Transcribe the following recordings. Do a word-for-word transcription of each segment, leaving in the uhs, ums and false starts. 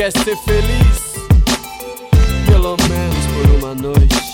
quer ser feliz, pelo menos por uma noite.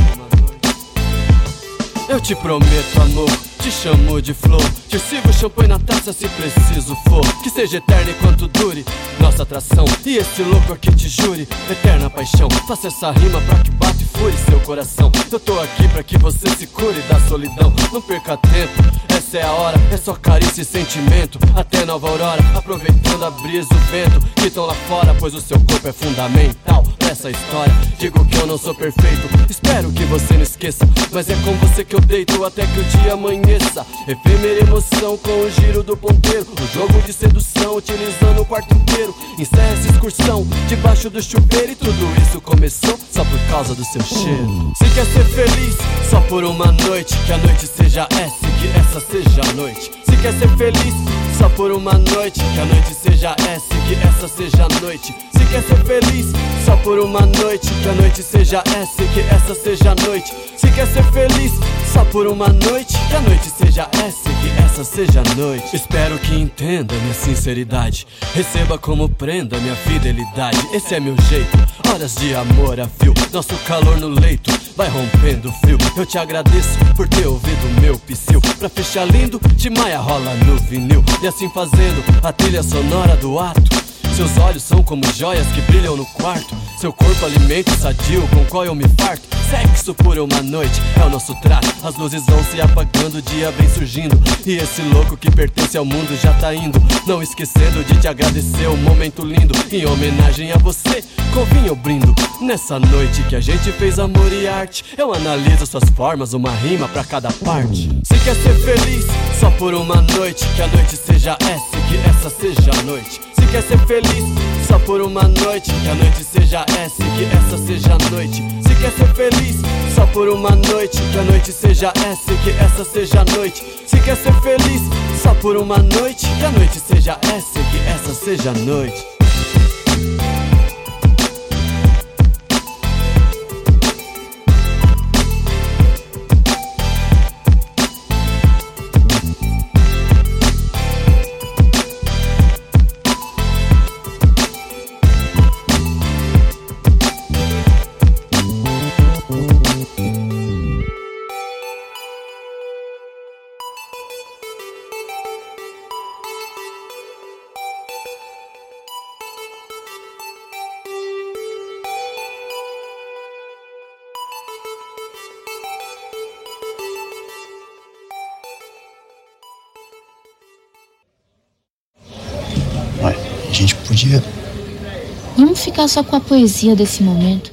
Eu te prometo amor, te chamo de flor, te sirvo champanhe na taça se preciso for. Que seja eterno enquanto dure nossa atração, e esse louco aqui te jure eterna paixão. Faça essa rima pra que bata e fure seu coração. Eu tô aqui pra que você se cure da solidão. Não perca tempo, essa é a hora, é só carícia e sentimento. Até nova aurora, aproveitando a brisa, o vento que tão lá fora, pois o seu corpo é fundamental pra essa história. Digo que eu não sou perfeito, espero que você não esqueça, mas é com você que eu deito até que o dia amanheça. Efêmera emoção com o giro do ponteiro, um jogo de sedução utilizando o quarto inteiro. Encerra essa excursão debaixo do chuveiro, e tudo isso começou só por causa do seu cheiro. Se quer ser feliz só por uma noite, que a noite seja essa e que essa seja a noite. Se quer ser feliz só por uma noite, que a noite seja essa e que essa seja a noite. Se quer ser feliz só por uma noite, que a noite seja essa e que essa seja a noite. Se quer ser feliz só por uma noite, que a noite seja essa e que essa seja a noite. Espero que entenda minha sinceridade, receba como prenda minha fidelidade. Esse é meu jeito, horas de amor a fio, nosso calor no leito vai rompendo o frio. Eu te agradeço por ter ouvido meu psil. Pra fechar lindo, Timaya rola no vinil, e assim fazendo a trilha sonora do ato. Seus olhos são como joias que brilham no quarto, seu corpo alimento sadio com qual eu me farto. Sexo por uma noite é o nosso trato, as luzes vão se apagando, o dia vem surgindo, e esse louco que pertence ao mundo já tá indo. Não esquecendo de te agradecer o momento lindo, em homenagem a você, com vinho eu brindo. Nessa noite que a gente fez amor e arte, eu analiso suas formas, uma rima pra cada parte. Se quer ser feliz só por uma noite, que a noite seja essa e que essa seja a noite. Se quer ser feliz só por uma noite, que a noite seja essa e que essa seja a noite. Se quer ser feliz só por uma noite, que a noite seja essa e que essa seja a noite. Se quer ser feliz só por uma noite, que a noite seja essa e que essa seja a noite. A gente podia... Vamos ficar só com a poesia desse momento.